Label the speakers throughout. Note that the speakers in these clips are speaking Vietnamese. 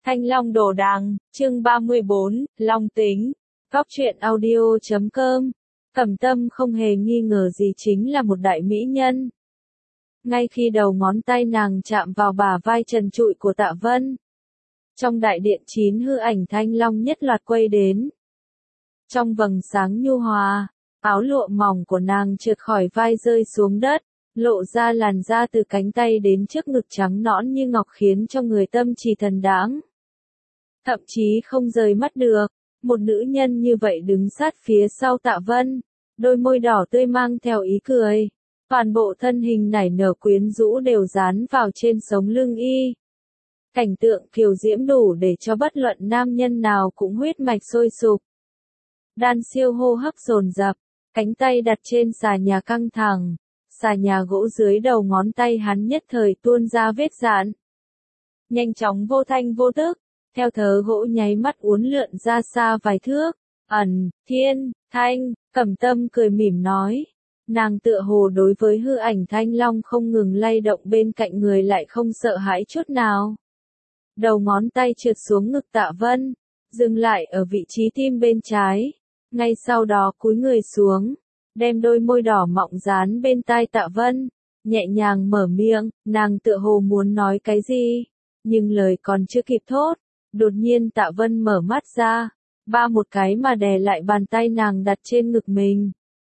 Speaker 1: Thanh Long Đồ Đằng, chương 34, Long Tính. Góc truyện audio.com. Cẩm Tâm không hề nghi ngờ gì chính là một đại mỹ nhân. Ngay khi đầu ngón tay nàng chạm vào bả vai trần trụi của Tạ Vân, trong đại điện 9 hư ảnh thanh long nhất loạt quay đến. Trong vầng sáng nhu hòa, áo lụa mỏng của nàng trượt khỏi vai rơi xuống đất, lộ ra làn da từ cánh tay đến trước ngực trắng nõn như ngọc khiến cho người tâm trì thần đáng. Thậm chí không rời mắt được, một nữ nhân như vậy đứng sát phía sau Tạ Vân, đôi môi đỏ tươi mang theo ý cười. Toàn bộ thân hình nảy nở quyến rũ đều dán vào trên sống lưng y. Cảnh tượng kiều diễm đủ để cho bất luận nam nhân nào cũng huyết mạch sôi sục. Đan Siêu hô hấp dồn dập, cánh tay đặt trên xà nhà căng thẳng, xà nhà gỗ dưới đầu ngón tay hắn nhất thời tuôn ra vết rạn. Nhanh chóng vô thanh vô tức, theo thớ gỗ nháy mắt uốn lượn ra xa vài thước. Thiên, Thanh, Cẩm Tâm cười mỉm nói. Nàng tựa hồ đối với hư ảnh thanh long không ngừng lay động bên cạnh người lại không sợ hãi chút nào. Đầu ngón tay trượt xuống ngực Tạ Vân, dừng lại ở vị trí tim bên trái. Ngay sau đó cúi người xuống, đem đôi môi đỏ mọng dán bên tai Tạ Vân, nhẹ nhàng mở miệng, nàng tựa hồ muốn nói cái gì, nhưng lời còn chưa kịp thốt, đột nhiên Tạ Vân mở mắt ra, một cái mà đè lại bàn tay nàng đặt trên ngực mình.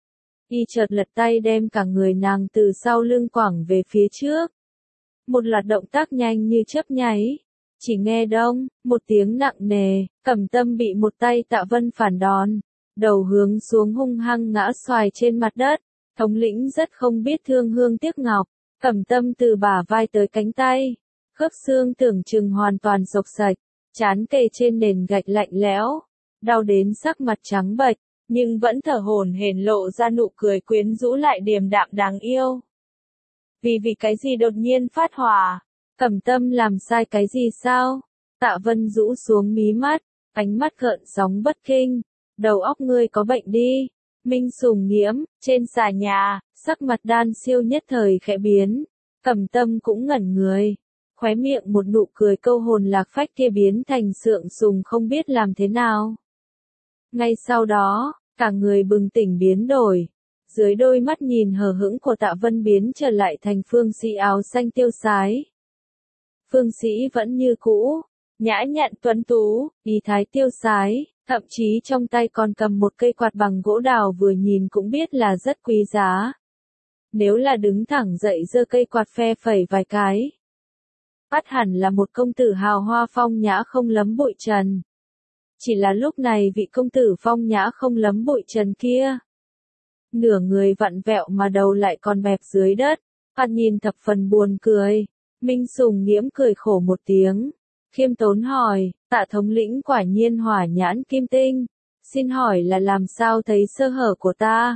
Speaker 1: Y chợt lật tay đem cả người nàng từ sau lưng quẳng về phía trước. Một loạt động tác nhanh như chớp nháy. Chỉ nghe đông, một tiếng nặng nề, Cẩm Tâm bị một tay Tạ Vân phản đòn. Đầu hướng xuống hung hăng ngã xoài trên mặt đất. Thống lĩnh rất không biết thương hương tiếc ngọc. Cẩm Tâm từ bả vai tới cánh tay. Khớp xương tưởng chừng hoàn toàn rộc sạch. Trán kề trên nền gạch lạnh lẽo. Đau đến sắc mặt trắng bệch, nhưng vẫn thở hổn hển lộ ra nụ cười quyến rũ lại điềm đạm đáng yêu. Vì cái gì đột nhiên phát hỏa? Cẩm Tâm làm sai cái gì sao? Tạ Vân rũ xuống mí mắt, ánh mắt gợn sóng bất kinh. Đầu óc ngươi có bệnh đi. Minh Sùng Nghiễm, trên xà nhà, sắc mặt Đan Siêu nhất thời khẽ biến. Cẩm Tâm cũng ngẩn người. Khóe miệng một nụ cười câu hồn lạc phách kia biến thành sượng sùng không biết làm thế nào. Ngay sau đó, cả người bừng tỉnh biến đổi. Dưới đôi mắt nhìn hờ hững của Tạ Vân biến trở lại thành phương sĩ áo xanh tiêu sái. Phương sĩ vẫn như cũ, nhã nhặn tuấn tú, ý thái tiêu sái, thậm chí trong tay còn cầm một cây quạt bằng gỗ đào vừa nhìn cũng biết là rất quý giá. Nếu là đứng thẳng dậy giơ cây quạt phe phẩy vài cái, ắt hẳn là một công tử hào hoa phong nhã không lấm bụi trần. Chỉ là lúc này vị công tử phong nhã không lấm bụi trần kia, nửa người vặn vẹo mà đầu lại còn bẹp dưới đất, thoạt nhìn thập phần buồn cười. Minh Sùng Nghiễm cười khổ một tiếng, khiêm tốn hỏi, Tạ thống lĩnh quả nhiên hỏa nhãn kim tinh, xin hỏi là làm sao thấy sơ hở của ta?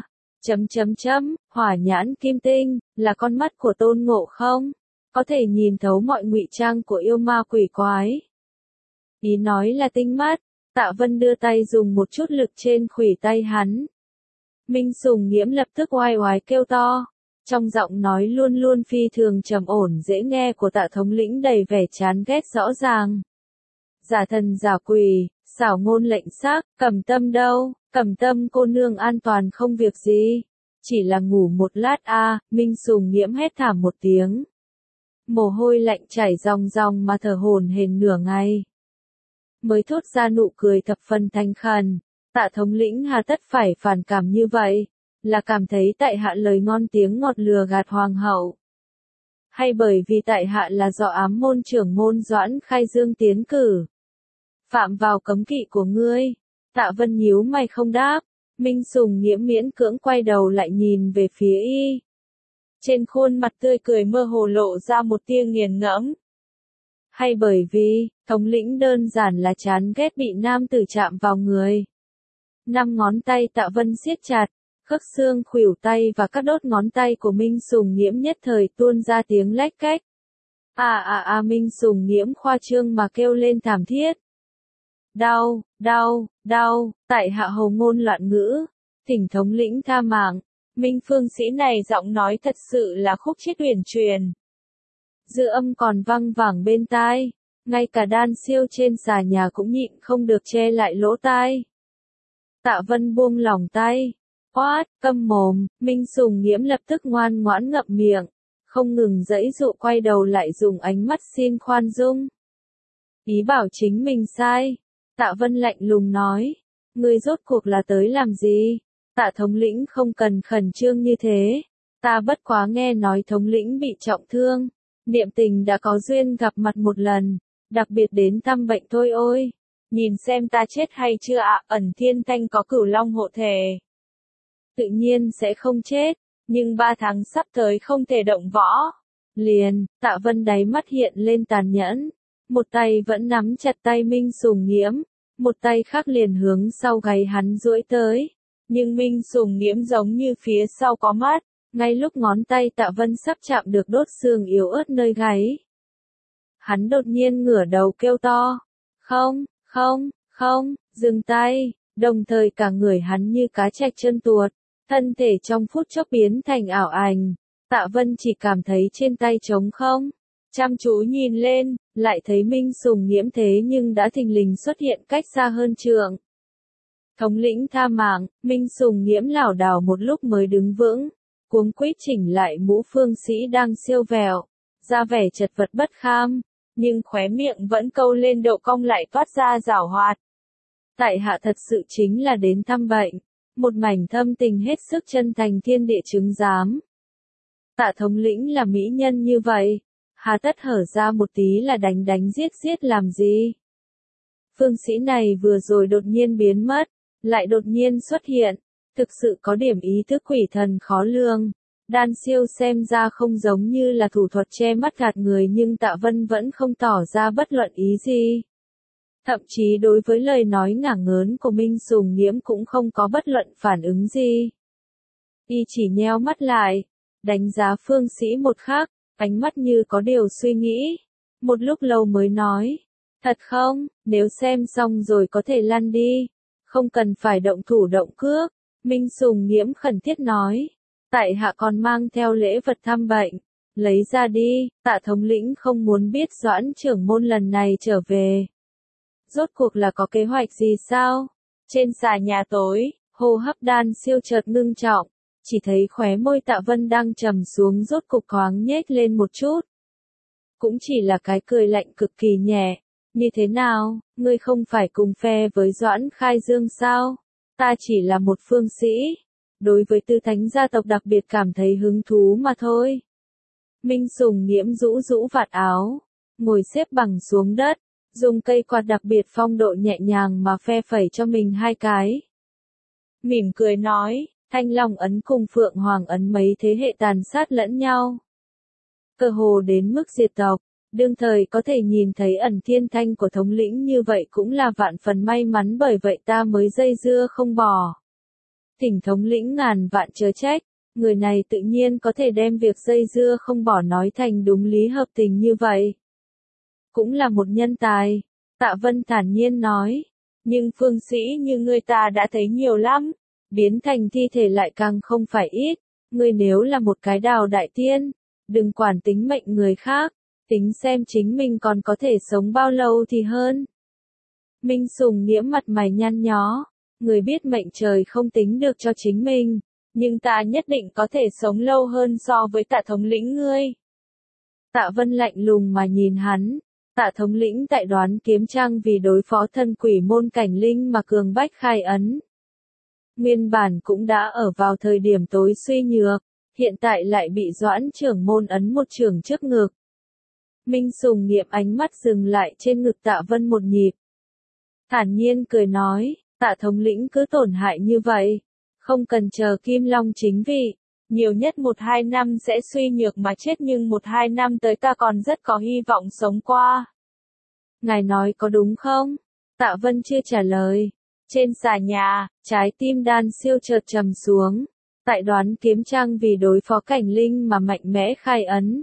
Speaker 1: Hỏa nhãn kim tinh, là con mắt của Tôn Ngộ không? Có thể nhìn thấu mọi ngụy trang của yêu ma quỷ quái. Ý nói là tinh mắt. Tạ Vân đưa tay dùng một chút lực trên khuỷu tay hắn. Minh Sùng Nghiễm lập tức oai oái kêu to. Trong giọng nói luôn luôn phi thường trầm ổn dễ nghe của Tạ thống lĩnh đầy vẻ chán ghét rõ ràng. Giả thần giả quỷ, xảo ngôn lệnh xác, Cẩm Tâm đâu? Cẩm Tâm cô nương an toàn không việc gì. Chỉ là ngủ một lát Minh Sùng Nghiễm hét thảm một tiếng. Mồ hôi lạnh chảy ròng ròng mà thở hổn hển nửa ngày. Mới thốt ra nụ cười thập phần thanh khẩn. Tạ thống lĩnh hà tất phải phản cảm như vậy, là cảm thấy tại hạ lời ngon tiếng ngọt lừa gạt hoàng hậu, hay bởi vì tại hạ là do ám môn trưởng môn Doãn Khai Dương tiến cử, phạm vào cấm kỵ của ngươi? Tạ Vân nhíu mày không đáp. Minh Sùng Nghiễm miễn cưỡng quay đầu lại nhìn về phía y. Trên khuôn mặt tươi cười mơ hồ lộ ra một tia nghiền ngẫm. Hay bởi vì, thống lĩnh đơn giản là chán ghét bị nam tử chạm vào người. 5 ngón tay Tạ Vân siết chặt, khớp xương khuỷu tay và các đốt ngón tay của Minh Sùng Nghiễm nhất thời tuôn ra tiếng lách cách. Minh Sùng Nghiễm khoa trương mà kêu lên thảm thiết. Đau, tại hạ hầu ngôn loạn ngữ, thỉnh thống lĩnh tha mạng. Minh phương sĩ này giọng nói thật sự là khúc chiết huyền truyền. Dư âm còn văng vẳng bên tai. Ngay cả Đan Siêu trên xà nhà cũng nhịn không được che lại lỗ tai. Tạ Vân buông lỏng tay. Oát, câm mồm, Minh Sùng Nghiễm lập tức ngoan ngoãn ngậm miệng, không ngừng giãy dụ quay đầu lại dùng ánh mắt xin khoan dung. Ý bảo chính mình sai. Tạ Vân lạnh lùng nói. Ngươi rốt cuộc là tới làm gì? Tạ thống lĩnh không cần khẩn trương như thế. Ta bất quá nghe nói thống lĩnh bị trọng thương. Niệm Tình đã có duyên gặp mặt một lần, đặc biệt đến thăm bệnh thôi ôi. Nhìn xem ta chết hay chưa ạ, Ẩn Thiên Thanh có Cửu Long hộ thể. Tự nhiên sẽ không chết, nhưng 3 tháng sắp tới không thể động võ. Liền, Tạ Vân đáy mắt hiện lên tàn nhẫn. Một tay vẫn nắm chặt tay Minh Sùng Nghiễm, một tay khác liền hướng sau gáy hắn duỗi tới. Nhưng Minh Sùng Nghiễm giống như phía sau có mắt, ngay lúc ngón tay Tạ Vân sắp chạm được đốt xương yếu ớt nơi gáy. Hắn đột nhiên ngửa đầu kêu to. Không, không, không, dừng tay, đồng thời cả người hắn như cá trạch chân tuột, thân thể trong phút chốc biến thành ảo ảnh. Tạ Vân chỉ cảm thấy trên tay trống không, chăm chú nhìn lên, lại thấy Minh Sùng Nghiễm thế nhưng đã thình lình xuất hiện cách xa hơn trượng. Thống lĩnh tha mạng, Minh Sùng Nghiễm lảo đảo một lúc mới đứng vững, cuống quýt chỉnh lại mũ phương sĩ đang siêu vẹo, ra vẻ chật vật bất kham, nhưng khóe miệng vẫn câu lên độ cong lại toát ra giảo hoạt. Tại hạ thật sự chính là đến thăm bệnh, một mảnh thâm tình hết sức chân thành thiên địa chứng giám. Tạ thống lĩnh là mỹ nhân như vậy, hà tất hở ra một tí là đánh đánh giết giết làm gì? Phương sĩ này vừa rồi đột nhiên biến mất, lại đột nhiên xuất hiện, thực sự có điểm ý thức quỷ thần khó lường. Đan Siêu xem ra không giống như là thủ thuật che mắt gạt người nhưng Tạ Vân vẫn không tỏ ra bất luận ý gì. Thậm chí đối với lời nói ngả ngớn của Minh Sùng Nghiễm cũng không có bất luận phản ứng gì. Y chỉ nheo mắt lại, đánh giá phương sĩ một khắc, ánh mắt như có điều suy nghĩ. Một lúc lâu mới nói, thật không, nếu xem xong rồi có thể lăn đi, không cần phải động thủ động cước. Minh Sùng Nghiễm khẩn thiết nói, tại hạ còn mang theo lễ vật thăm bệnh, lấy ra đi. Tạ thống lĩnh không muốn biết Doãn trưởng môn lần này trở về. Rốt cuộc là có kế hoạch gì sao? Trên xà nhà tối, hô hấp Đan Siêu chợt ngưng trọng, chỉ thấy khóe môi Tạ Vân đang trầm xuống rốt cục thoáng nhếch lên một chút. Cũng chỉ là cái cười lạnh cực kỳ nhẹ. Như thế nào, ngươi không phải cùng phe với Doãn Khai Dương sao? Ta chỉ là một phương sĩ, đối với Tư Thánh gia tộc đặc biệt cảm thấy hứng thú mà thôi. Minh Sùng Nghiễm rũ rũ vạt áo, ngồi xếp bằng xuống đất, dùng cây quạt đặc biệt phong độ nhẹ nhàng mà phe phẩy cho mình 2 cái. Mỉm cười nói, Thanh Long ấn cùng Phượng Hoàng ấn mấy thế hệ tàn sát lẫn nhau. Cơ hồ đến mức diệt tộc, đương thời có thể nhìn thấy Ẩn Thiên Thanh của thống lĩnh như vậy cũng là vạn phần may mắn, bởi vậy ta mới dây dưa không bỏ. Thỉnh thống lĩnh ngàn vạn chớ trách, người này tự nhiên có thể đem việc dây dưa không bỏ nói thành đúng lý hợp tình như vậy. Cũng là một nhân tài, Tạ Vân thản nhiên nói, nhưng phương sĩ như ngươi ta đã thấy nhiều lắm, biến thành thi thể lại càng không phải ít, ngươi nếu là một cái Đào đại tiên, đừng quản tính mệnh người khác, tính xem chính mình còn có thể sống bao lâu thì hơn. Minh Sùng Nghiễm mặt mày nhăn nhó, người biết mệnh trời không tính được cho chính mình, nhưng ta nhất định có thể sống lâu hơn so với Tạ thống lĩnh ngươi. Tạ Vân lạnh lùng mà nhìn hắn. Tạ thống lĩnh tại Đoán Kiếm Trang vì đối phó thân quỷ môn cảnh linh mà cường bách khai ấn. Nguyên bản cũng đã ở vào thời điểm tối suy nhược, hiện tại lại bị Doãn trưởng môn ấn một chưởng trước ngực. Minh Sùng Nghiễm ánh mắt dừng lại trên ngực Tạ Vân một nhịp. Thản nhiên cười nói, Tạ thống lĩnh cứ tổn hại như vậy, không cần chờ Kim Long chính vị, nhiều nhất 1-2 năm sẽ suy nhược mà chết, nhưng 1-2 năm tới ta còn rất có hy vọng sống qua. Ngài nói có đúng không? Tạ Vân chưa trả lời. Trên xà nhà, trái tim Đan Siêu chợt trầm xuống. Tại Đoán Kiếm Trang vì đối phó cảnh linh mà mạnh mẽ khai ấn.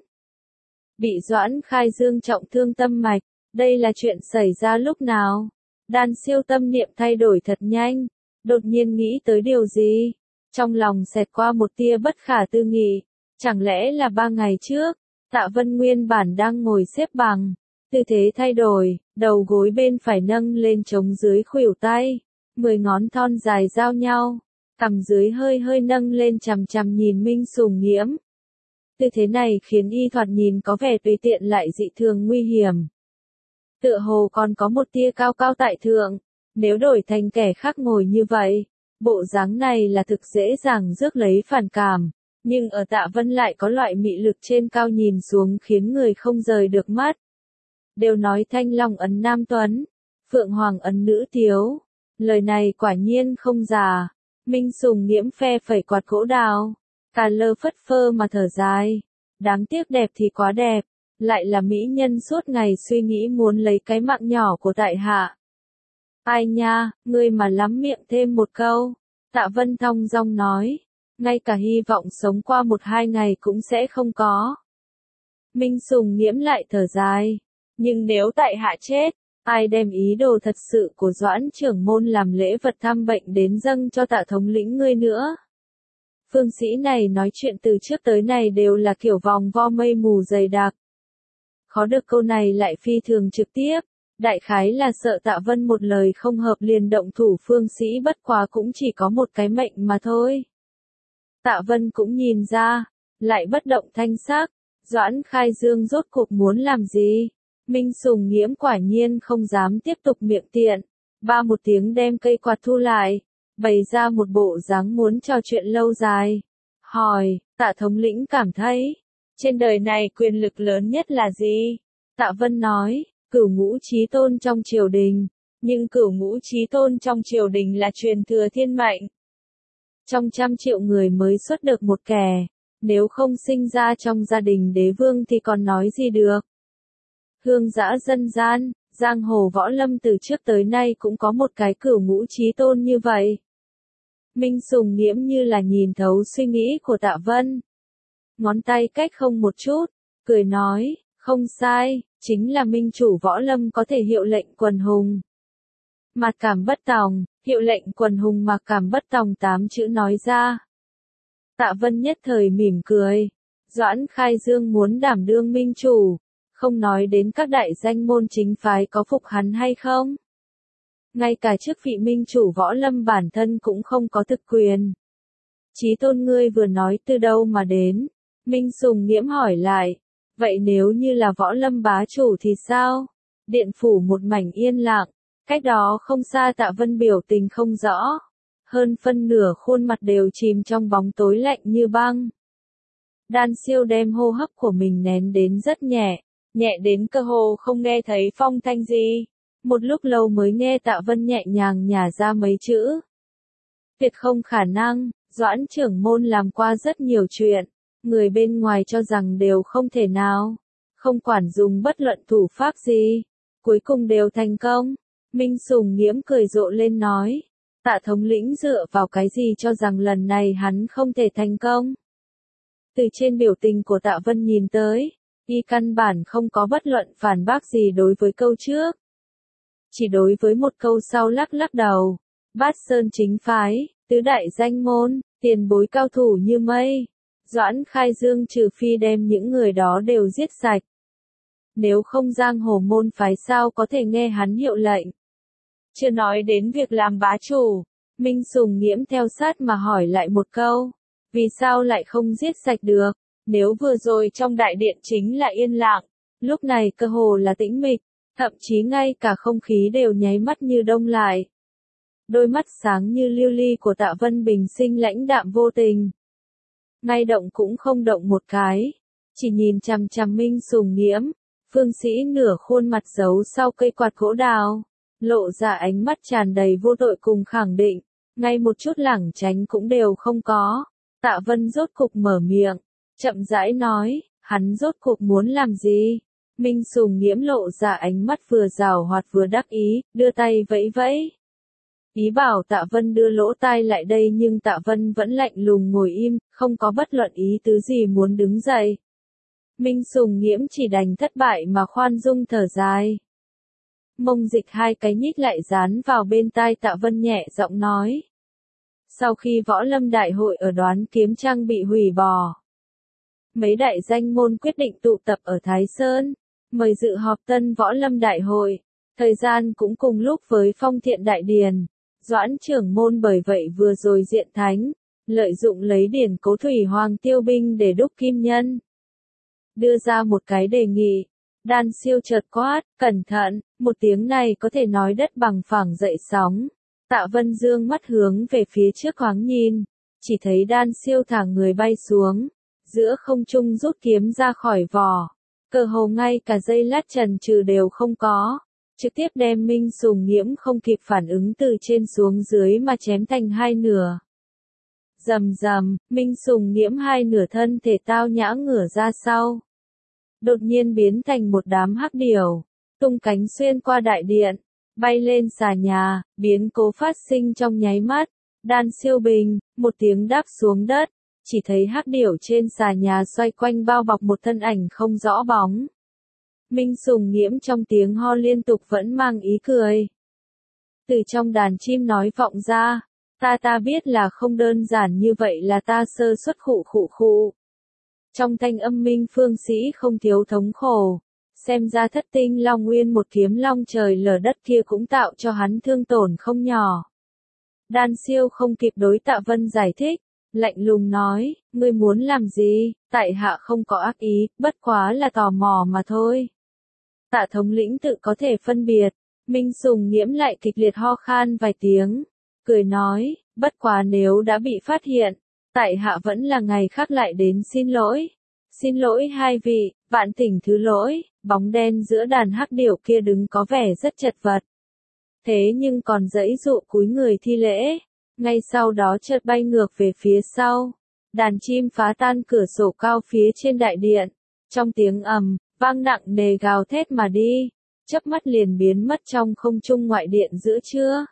Speaker 1: Bị Doãn Khai Dương trọng thương tâm mạch, đây là chuyện xảy ra lúc nào? Đan Siêu tâm niệm thay đổi thật nhanh, đột nhiên nghĩ tới điều gì? Trong lòng xẹt qua một tia bất khả tư nghị, chẳng lẽ là 3 ngày trước, Tạ Vân nguyên bản đang ngồi xếp bằng, Tư thế thay đổi, đầu gối bên phải nâng lên chống dưới khuỷu tay, 10 ngón thon dài giao nhau, cằm dưới hơi hơi nâng lên chằm chằm nhìn Minh Sùng Nghiễm. Tư thế này khiến y thoạt nhìn có vẻ tùy tiện lại dị thường nguy hiểm. Tựa hồ còn có một tia cao cao tại thượng, nếu đổi thành kẻ khác ngồi như vậy, bộ dáng này là thực dễ dàng rước lấy phản cảm, nhưng ở Tạ Vân lại có loại mị lực trên cao nhìn xuống khiến người không rời được mắt. Đều nói Thanh Long ấn nam tuấn, Phượng Hoàng ấn nữ tiếu, lời này quả nhiên không giả. Minh Sùng Nghiễm phe phẩy quạt gỗ đào, cà lơ phất phơ mà thở dài, đáng tiếc đẹp thì quá đẹp, lại là mỹ nhân suốt ngày suy nghĩ muốn lấy cái mạng nhỏ của tại hạ. Ai nha, ngươi mà lắm miệng thêm một câu, Tạ Vân thong dong nói, ngay cả hy vọng sống qua 1-2 ngày cũng sẽ không có. Minh Sùng Nghiễm lại thở dài, nhưng nếu tại hạ chết, ai đem ý đồ thật sự của Doãn trưởng môn làm lễ vật thăm bệnh đến dâng cho Tạ thống lĩnh ngươi nữa. Phương sĩ này nói chuyện từ trước tới nay đều là kiểu vòng vo mây mù dày đặc. Khó được câu này lại phi thường trực tiếp, đại khái là sợ Tạ Vân một lời không hợp liền động thủ. Phương sĩ bất quá cũng chỉ có một cái mệnh mà thôi. Tạ Vân cũng nhìn ra, lại bất động thanh sắc, Doãn Khai Dương rốt cuộc muốn làm gì? Minh Sùng Nghiễm quả nhiên không dám tiếp tục miệng tiện, ba một tiếng đem cây quạt thu lại, bày ra một bộ dáng muốn trò chuyện lâu dài. Hỏi, Tạ thống lĩnh cảm thấy, trên đời này quyền lực lớn nhất là gì? Tạ Vân nói, Cửu Ngũ Chí Tôn trong triều đình, nhưng Cửu Ngũ Chí Tôn trong triều đình là truyền thừa thiên mệnh. Trong 100 triệu người mới xuất được một kẻ, nếu không sinh ra trong gia đình đế vương thì còn nói gì được. Hương dã dân gian, giang hồ võ lâm từ trước tới nay cũng có một cái Cửu Ngũ Chí Tôn như vậy. Minh Sùng Nghiễm như là nhìn thấu suy nghĩ của Tạ Vân. Ngón tay cách không một chút, cười nói, không sai, chính là minh chủ võ lâm có thể hiệu lệnh quần hùng. Mạt cảm bất tòng, hiệu lệnh quần hùng mặc cảm bất tòng 8 chữ nói ra. Tạ Vân nhất thời mỉm cười, Doãn Khai Dương muốn đảm đương minh chủ, không nói đến các đại danh môn chính phái có phục hắn hay không. Ngay cả chức vị minh chủ võ lâm bản thân cũng không có thực quyền. Chí Tôn ngươi vừa nói từ đâu mà đến? Minh Sùng Nghiễm hỏi lại, vậy nếu như là võ lâm bá chủ thì sao? Điện phủ một mảnh yên lặng, cách đó không xa Tạ Vân biểu tình không rõ. Hơn phân nửa khuôn mặt đều chìm trong bóng tối lạnh như băng. Đan Siêu đem hô hấp của mình nén đến rất nhẹ, nhẹ đến cơ hồ không nghe thấy phong thanh gì. Một lúc lâu mới nghe Tạ Vân nhẹ nhàng nhả ra mấy chữ. Tuyệt không khả năng, Doãn trưởng môn làm qua rất nhiều chuyện, người bên ngoài cho rằng đều không thể nào, không quản dùng bất luận thủ pháp gì, cuối cùng đều thành công. Minh Sùng Nghiễm cười rộ lên nói, Tạ thống lĩnh dựa vào cái gì cho rằng lần này hắn không thể thành công? Từ trên biểu tình của Tạ Vân nhìn tới, y căn bản không có bất luận phản bác gì đối với câu trước. Chỉ đối với một câu sau lắc lắc đầu, Bát Sơn chính phái, tứ đại danh môn, tiền bối cao thủ như mây. Doãn Khai Dương trừ phi đem những người đó đều giết sạch. Nếu không giang hồ môn phái sao có thể nghe hắn hiệu lệnh. Chưa nói đến việc làm bá chủ, Minh Sùng Nghiễm theo sát mà hỏi lại một câu. Vì sao lại không giết sạch được? Nếu vừa rồi trong đại điện chính là yên lặng, lúc này cơ hồ là tĩnh mịch, thậm chí ngay cả không khí đều nháy mắt như đông lại. Đôi mắt sáng như lưu ly của Tạ Vân bình sinh lãnh đạm vô tình. Ngay động cũng không động một cái, chỉ nhìn chằm chằm Minh Sùng Nghiễm. Phương sĩ nửa khuôn mặt giấu sau cây quạt gỗ đào, lộ ra ánh mắt tràn đầy vô tội cùng khẳng định, ngay một chút lảng tránh cũng đều không có. Tạ Vân rốt cục mở miệng, chậm rãi nói, hắn rốt cục muốn làm gì? Minh Sùng Nghiễm lộ ra ánh mắt vừa giảo hoạt vừa đắc ý, đưa tay vẫy vẫy. Ý bảo Tạ Vân đưa lỗ tai lại đây nhưng Tạ Vân vẫn lạnh lùng ngồi im, không có bất luận ý tứ gì muốn đứng dậy. Minh Sùng Nghiễm chỉ đành thất bại mà khoan dung thở dài. Mông Dịch hai cái nhích lại dán vào bên tai Tạ Vân nhẹ giọng nói. Sau khi võ lâm đại hội ở Đoán Kiếm Trang bị hủy bỏ, mấy đại danh môn quyết định tụ tập ở Thái Sơn. mời dự họp Tân Võ Lâm Đại hội. Thời gian cũng cùng lúc với Phong Thiện Đại Điền. Doãn trưởng môn bởi vậy vừa rồi diện thánh, lợi dụng lấy điển Cố Thủy Hoàng tiêu binh để đúc kim nhân. Đưa ra một cái đề nghị. Đan Siêu chợt quát, cẩn thận, một tiếng này có thể nói đất bằng phẳng dậy sóng. Tạ Vân dương mắt hướng về phía trước thoáng nhìn, chỉ thấy Đan Siêu thả người bay xuống, giữa không trung rút kiếm ra khỏi vỏ, cơ hồ ngay cả giây lát chần chừ đều không có, trực tiếp đem Minh Sùng Nghiễm không kịp phản ứng từ trên xuống dưới mà chém thành hai nửa. Rầm rầm, Minh Sùng Nghiễm hai nửa thân thể tao nhã ngửa ra sau, đột nhiên biến thành một đám hắc điểu, tung cánh xuyên qua đại điện, bay lên xà nhà, biến cố phát sinh trong nháy mắt. Đan Siêu bình, một tiếng đáp xuống đất, chỉ thấy hắc điểu trên xà nhà xoay quanh bao bọc một thân ảnh không rõ bóng. Minh Sùng Nghiễm trong tiếng ho liên tục vẫn mang ý cười. Từ trong đàn chim nói vọng ra, ta biết là không đơn giản như vậy, là ta sơ suất khụ. Trong thanh âm Minh Phương Sĩ không thiếu thống khổ, xem ra Thất Tinh Long Nguyên một kiếm long trời lở đất kia cũng tạo cho hắn thương tổn không nhỏ. Đan Siêu không kịp đối Tạ Vân giải thích, lạnh lùng nói, ngươi muốn làm gì, tại hạ không có ác ý, bất quá là tò mò mà thôi. Tạ thống lĩnh tự có thể phân biệt. Minh Sùng Nghiễm lại kịch liệt ho khan vài tiếng, cười nói, bất quá nếu đã bị phát hiện, tại hạ vẫn là ngày khác lại đến xin lỗi. Xin lỗi hai vị, vạn thỉnh thứ lỗi. Bóng đen giữa đàn hắc điểu kia đứng có vẻ rất chật vật. Thế nhưng còn giãy dụ cúi người thi lễ, ngay sau đó chợt bay ngược về phía sau. Đàn chim phá tan cửa sổ cao phía trên đại điện, trong tiếng ầm, vang nặng nề gào thét mà đi, chớp mắt liền biến mất trong không trung ngoại điện giữa trưa.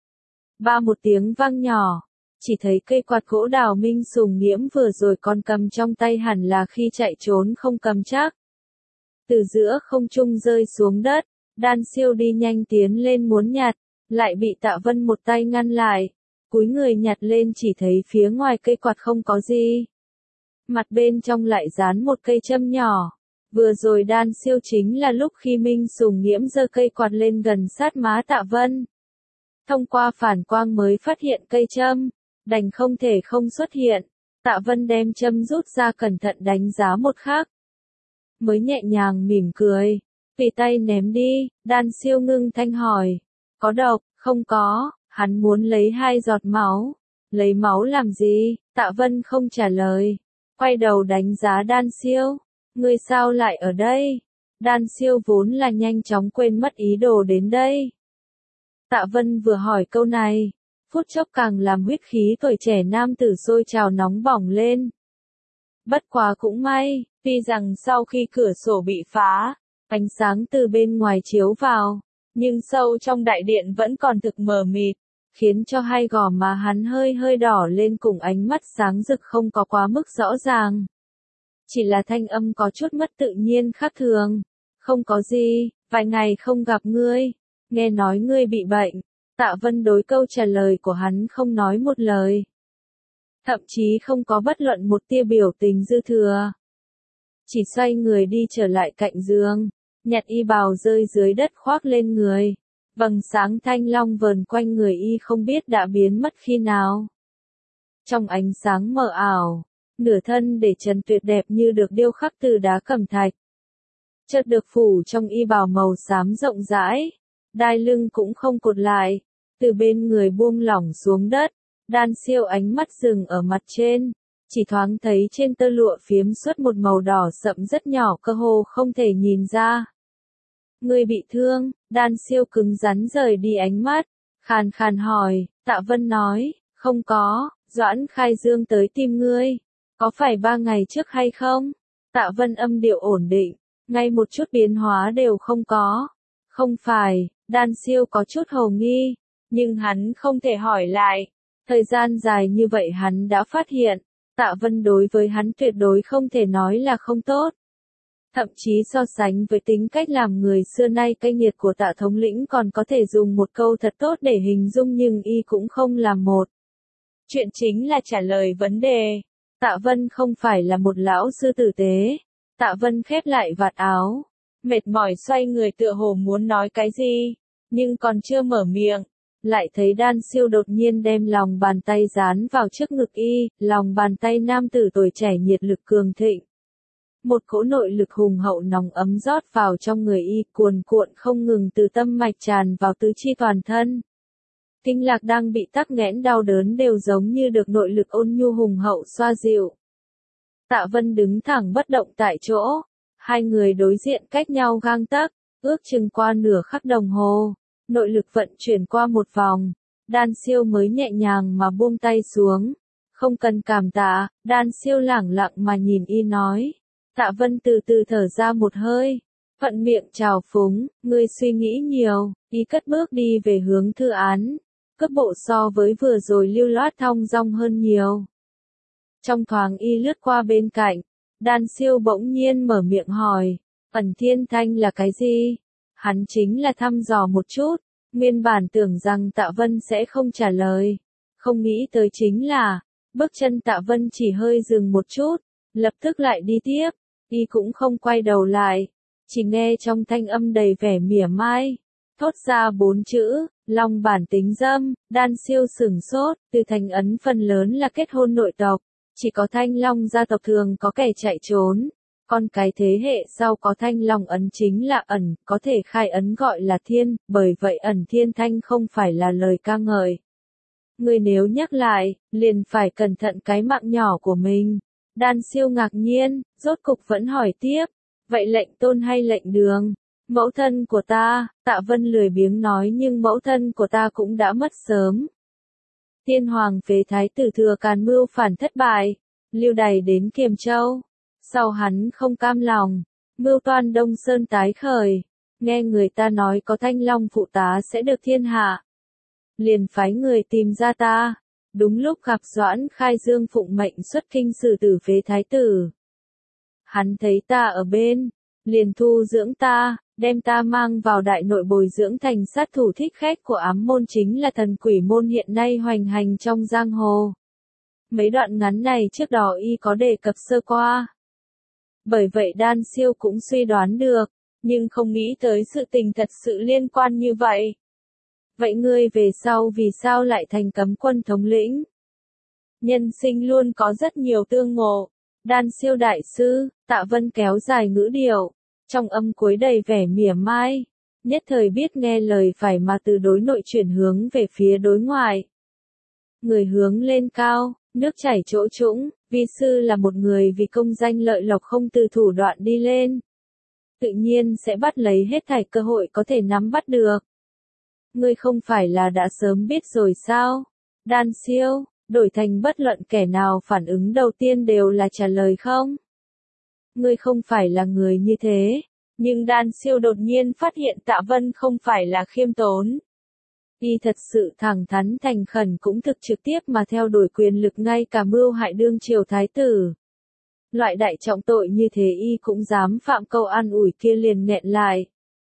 Speaker 1: Ba một tiếng vang nhỏ, chỉ thấy cây quạt gỗ đào Minh Sùng Nghiễm vừa rồi còn cầm trong tay hẳn là khi chạy trốn không cầm chắc. Từ giữa không trung rơi xuống đất, Đan Siêu đi nhanh tiến lên muốn nhặt, lại bị Tạ Vân một tay ngăn lại. Cúi người nhặt lên chỉ thấy phía ngoài cây quạt không có gì. Mặt bên trong lại dán một cây châm nhỏ. Vừa rồi Đan Siêu chính là lúc khi Minh Sùng Nghiễm giơ cây quạt lên gần sát má Tạ Vân. Thông qua phản quang mới phát hiện cây châm, đành không thể không xuất hiện. Tạ Vân đem châm rút ra cẩn thận đánh giá một khắc, mới nhẹ nhàng mỉm cười, tùy tay ném đi. Đan Siêu ngưng thanh hỏi, có độc, không có, hắn muốn lấy 2 giọt máu. Lấy máu làm gì? Tạ Vân không trả lời, quay đầu đánh giá Đan Siêu, ngươi sao lại ở đây? Đan Siêu vốn là nhanh chóng quên mất ý đồ đến đây. Tạ Vân vừa hỏi câu này, phút chốc càng làm huyết khí tuổi trẻ nam tử sôi trào nóng bỏng lên. Bất quá cũng may, tuy rằng sau khi cửa sổ bị phá, ánh sáng từ bên ngoài chiếu vào, nhưng sâu trong đại điện vẫn còn thực mờ mịt, khiến cho hai gò má hắn hơi đỏ lên cùng ánh mắt sáng rực không có quá mức rõ ràng. Chỉ là thanh âm có chút mất tự nhiên khác thường. Không có gì, vài ngày không gặp ngươi, nghe nói ngươi bị bệnh. Tạ Vân đối câu trả lời của hắn không nói một lời. Thậm chí không có bất luận một tia biểu tình dư thừa. Chỉ xoay người đi trở lại cạnh giường, nhặt y bào rơi dưới đất khoác lên người. Vầng sáng thanh long vờn quanh người y không biết đã biến mất khi nào. Trong ánh sáng mờ ảo, nửa thân để trần tuyệt đẹp như được điêu khắc từ đá cẩm thạch. Chợt được phủ trong y bào màu xám rộng rãi, đai lưng cũng không cột lại, từ bên người buông lỏng xuống đất. Đan Siêu ánh mắt dừng ở mặt trên, chỉ thoáng thấy trên tơ lụa phiếm suốt một màu đỏ sậm rất nhỏ cơ hồ không thể nhìn ra. Ngươi bị thương? Đan Siêu cứng rắn rời đi ánh mắt, khàn khàn hỏi. Tạ Vân nói, không có, Doãn Khai Dương tới tìm ngươi, có phải 3 ngày trước hay không? Tạ Vân âm điệu ổn định, ngay một chút biến hóa đều không có. Không phải. Đan Siêu có chút hồ nghi, nhưng hắn không thể hỏi lại. Thời gian dài như vậy hắn đã phát hiện, Tạ Vân đối với hắn tuyệt đối không thể nói là không tốt. Thậm chí so sánh với tính cách làm người xưa nay cay nghiệt của Tạ thống lĩnh còn có thể dùng một câu thật tốt để hình dung, nhưng y cũng không làm một. Chuyện chính là trả lời vấn đề. Tạ Vân không phải là một lão sư tử tế. Tạ Vân khép lại vạt áo, Mệt mỏi xoay người tựa hồ muốn nói cái gì, nhưng còn chưa mở miệng, lại thấy Đan Siêu đột nhiên đem lòng bàn tay dán vào trước ngực y, lòng bàn tay nam tử tuổi trẻ nhiệt lực cường thịnh. Một cỗ nội lực hùng hậu nóng ấm rót vào trong người y, cuồn cuộn không ngừng từ tâm mạch tràn vào tứ chi toàn thân. Kinh lạc đang bị tắc nghẽn đau đớn đều giống như được nội lực ôn nhu hùng hậu xoa dịu. Tạ Vân đứng thẳng bất động tại chỗ, hai người đối diện cách nhau gang tấc, ước chừng qua nửa khắc đồng hồ, nội lực vận chuyển qua một vòng, Đan Siêu mới nhẹ nhàng mà buông tay xuống. Không cần cảm tạ, Đan Siêu lẳng lặng mà nhìn y nói. Tạ Vân từ từ thở ra một hơi, thuận miệng chào phúng, ngươi suy nghĩ nhiều, y cất bước đi về hướng thư án, cước bộ so với vừa rồi lưu loát thong dong hơn nhiều. Trong thoáng y lướt qua bên cạnh, Đan Siêu bỗng nhiên mở miệng hỏi, ẩn thiên thanh là cái gì? Hắn chính là thăm dò một chút, nguyên bản tưởng rằng Tạ Vân sẽ không trả lời, không nghĩ tới chính là, bước chân Tạ Vân chỉ hơi dừng một chút, lập tức lại đi tiếp, y cũng không quay đầu lại, chỉ nghe trong thanh âm đầy vẻ mỉa mai, thốt ra 4 chữ, Long bản tính dâm. Đan Siêu sửng sốt, từ Thành Ấn phần lớn là kết hôn nội tộc, chỉ có Thanh Long gia tộc thường có kẻ chạy trốn, còn cái thế hệ sau có Thanh Long ấn chính là ẩn, có thể khai ấn gọi là thiên, bởi vậy ẩn thiên thanh không phải là lời ca ngợi. Người nếu nhắc lại, liền phải cẩn thận cái mạng nhỏ của mình. Đan Siêu ngạc nhiên, rốt cục vẫn hỏi tiếp, vậy lệnh tôn hay lệnh đường? Mẫu thân của ta, Tạ Vân lười biếng nói, nhưng mẫu thân của ta cũng đã mất sớm. Tiên hoàng phế thái tử Thừa Càn mưu phản thất bại, lưu đày đến Kiềm Châu. Sau hắn không cam lòng, mưu toan Đông Sơn tái khởi, nghe người ta nói có Thanh Long phụ tá sẽ được thiên hạ. Liền phái người tìm ra ta, đúng lúc gặp Doãn Khai Dương phụng mệnh xuất kinh xử tử phế thái tử. Hắn thấy ta ở bên, liền thu dưỡng ta, đem ta mang vào đại nội bồi dưỡng thành sát thủ thích khách của ám môn, chính là thần quỷ môn hiện nay hoành hành trong giang hồ. Mấy đoạn ngắn này trước đó y có đề cập sơ qua. Bởi vậy Đan Siêu cũng suy đoán được, nhưng không nghĩ tới sự tình thật sự liên quan như vậy. Vậy ngươi về sau vì sao lại thành cấm quân thống lĩnh? Nhân sinh luôn có rất nhiều tương ngộ. Đan Siêu đại sư, Tạ Vân kéo dài ngữ điệu, trong âm cuối đầy vẻ mỉa mai, nhất thời biết nghe lời phải mà từ đối nội chuyển hướng về phía đối ngoại. Người hướng lên cao, nước chảy chỗ trũng, vi sư là một người vì công danh lợi lộc không từ thủ đoạn đi lên. Tự nhiên sẽ bắt lấy hết thảy cơ hội có thể nắm bắt được. Ngươi không phải là đã sớm biết rồi sao? Đan Siêu, đổi thành bất luận kẻ nào phản ứng đầu tiên đều là trả lời không? Ngươi không phải là người như thế. Nhưng Đan Siêu đột nhiên phát hiện Tạ Vân không phải là khiêm tốn. Y thật sự thẳng thắn thành khẩn, cũng thực trực tiếp mà theo đuổi quyền lực, ngay cả mưu hại đương triều thái tử. Loại đại trọng tội như thế y cũng dám phạm, câu an ủi kia liền nghẹn lại.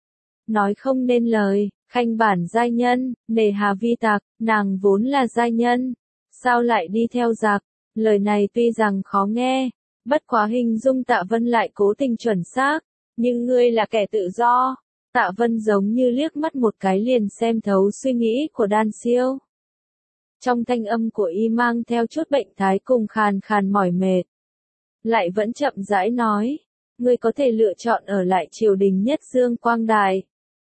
Speaker 1: Nói không nên lời, khanh bản giai nhân, nề hà vi tặc, nàng vốn là giai nhân. Sao lại đi theo giặc? Lời này tuy rằng khó nghe, bất quá hình dung Tạ Vân lại cố tình chuẩn xác. Nhưng ngươi là kẻ tự do. Tạ Vân giống như liếc mắt một cái liền xem thấu suy nghĩ của Đan Siêu. Trong thanh âm của y mang theo chút bệnh thái cùng khàn khàn mỏi mệt. Lại vẫn chậm rãi nói, ngươi có thể lựa chọn ở lại triều đình nhất dương quang đài.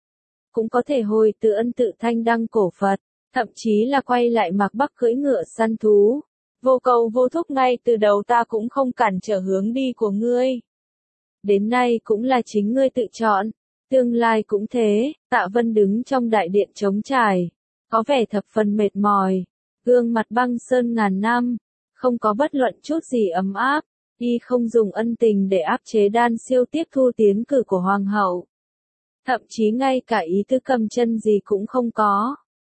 Speaker 1: Cũng có thể hồi tự ân tự thanh đăng cổ Phật, thậm chí là quay lại Mạc Bắc cưỡi ngựa săn thú. Vô cầu vô thúc, ngay từ đầu ta cũng không cản trở hướng đi của ngươi. Đến nay cũng là chính ngươi tự chọn, tương lai cũng thế. Tạ Vân đứng trong đại điện trống trải, có vẻ thập phần mệt mỏi, gương mặt băng sơn ngàn năm, không có bất luận chút gì ấm áp. Y không dùng ân tình để áp chế Đan Siêu tiếp thu tiến cử của hoàng hậu, thậm chí ngay cả ý tứ cầm chân gì cũng không có.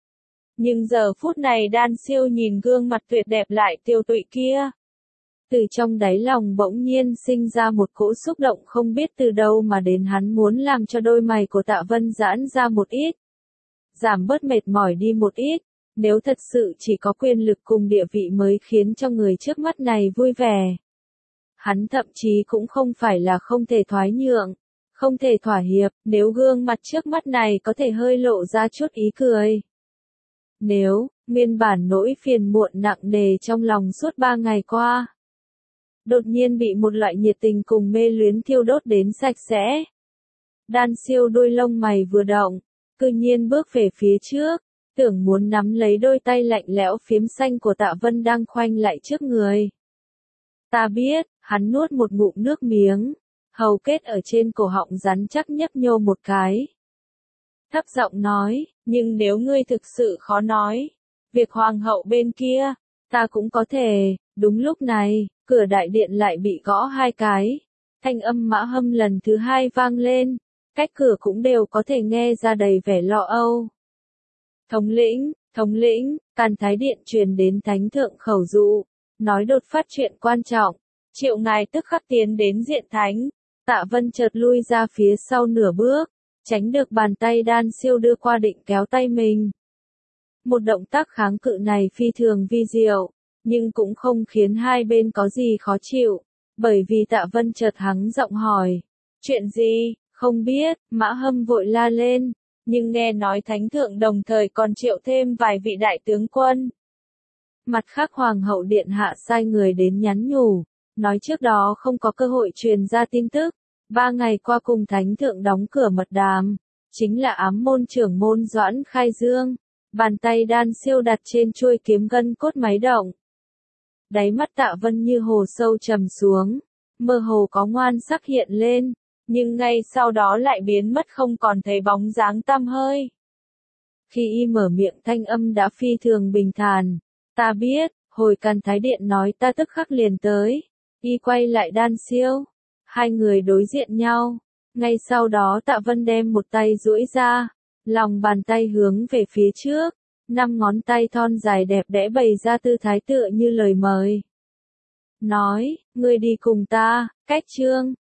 Speaker 1: Nhưng giờ phút này Đan Siêu nhìn gương mặt tuyệt đẹp lại tiêu tụy kia, từ trong đáy lòng bỗng nhiên sinh ra một cỗ xúc động không biết từ đâu mà đến, hắn muốn làm cho đôi mày của Tạ Vân giãn ra một ít, giảm bớt mệt mỏi đi một ít. Nếu thật sự chỉ có quyền lực cùng địa vị mới khiến cho người trước mắt này vui vẻ, hắn thậm chí cũng không phải là không thể thoái nhượng, không thể thỏa hiệp, nếu gương mặt trước mắt này có thể hơi lộ ra chút ý cười. Nếu, nguyên bản nỗi phiền muộn nặng nề trong lòng suốt 3 ngày qua, đột nhiên bị một loại nhiệt tình cùng mê luyến thiêu đốt đến sạch sẽ. Đan Siêu đôi lông mày vừa động, cư nhiên bước về phía trước, tưởng muốn nắm lấy đôi tay lạnh lẽo phiếm xanh của Tạ Vân đang khoanh lại trước người. Ta biết, hắn nuốt một ngụm nước miếng, hầu kết ở trên cổ họng rắn chắc nhấp nhô một cái. Thấp giọng nói, nhưng nếu ngươi thực sự khó nói, việc hoàng hậu bên kia, ta cũng có thể. Đúng lúc này, cửa đại điện lại bị gõ 2 cái. Thanh âm Mã Hâm lần thứ 2 vang lên, cách cửa cũng đều có thể nghe ra đầy vẻ lo âu. Thống lĩnh, Càn Thái Điện truyền đến Thánh Thượng khẩu dụ, nói đột phát chuyện quan trọng, triệu ngài tức khắc tiến đến diện thánh. Tạ Vân chợt lui ra phía sau nửa bước, tránh được bàn tay Đan Siêu đưa qua định kéo tay mình. Một động tác kháng cự này phi thường vi diệu, nhưng cũng không khiến hai bên có gì khó chịu, bởi vì Tạ Vân chợt hắng giọng hỏi, chuyện gì, không biết, Mã Hâm vội la lên, nhưng nghe nói Thánh Thượng đồng thời còn triệu thêm vài vị đại tướng quân. Mặt khác Hoàng hậu Điện Hạ sai người đến nhắn nhủ, nói trước đó không có cơ hội truyền ra tin tức, 3 ngày qua cùng Thánh Thượng đóng cửa mật đàm, chính là ám môn trưởng môn Doãn Khai Dương. Bàn tay Đan Siêu đặt trên chuôi kiếm gân cốt máy động. Đáy mắt Tạ Vân như hồ sâu trầm xuống, mơ hồ có ngoan sắc hiện lên, nhưng ngay sau đó lại biến mất không còn thấy bóng dáng tăm hơi. Khi y mở miệng thanh âm đã phi thường bình thản, ta biết, hồi Càn Thái Điện nói ta tức khắc liền tới. Y quay lại Đan Siêu, hai người đối diện nhau, ngay sau đó Tạ Vân đem một tay duỗi ra, lòng bàn tay hướng về phía trước, 5 ngón tay thon dài đẹp đẽ bày ra tư thái tựa như lời mời. Nói, ngươi đi cùng ta, cách chương.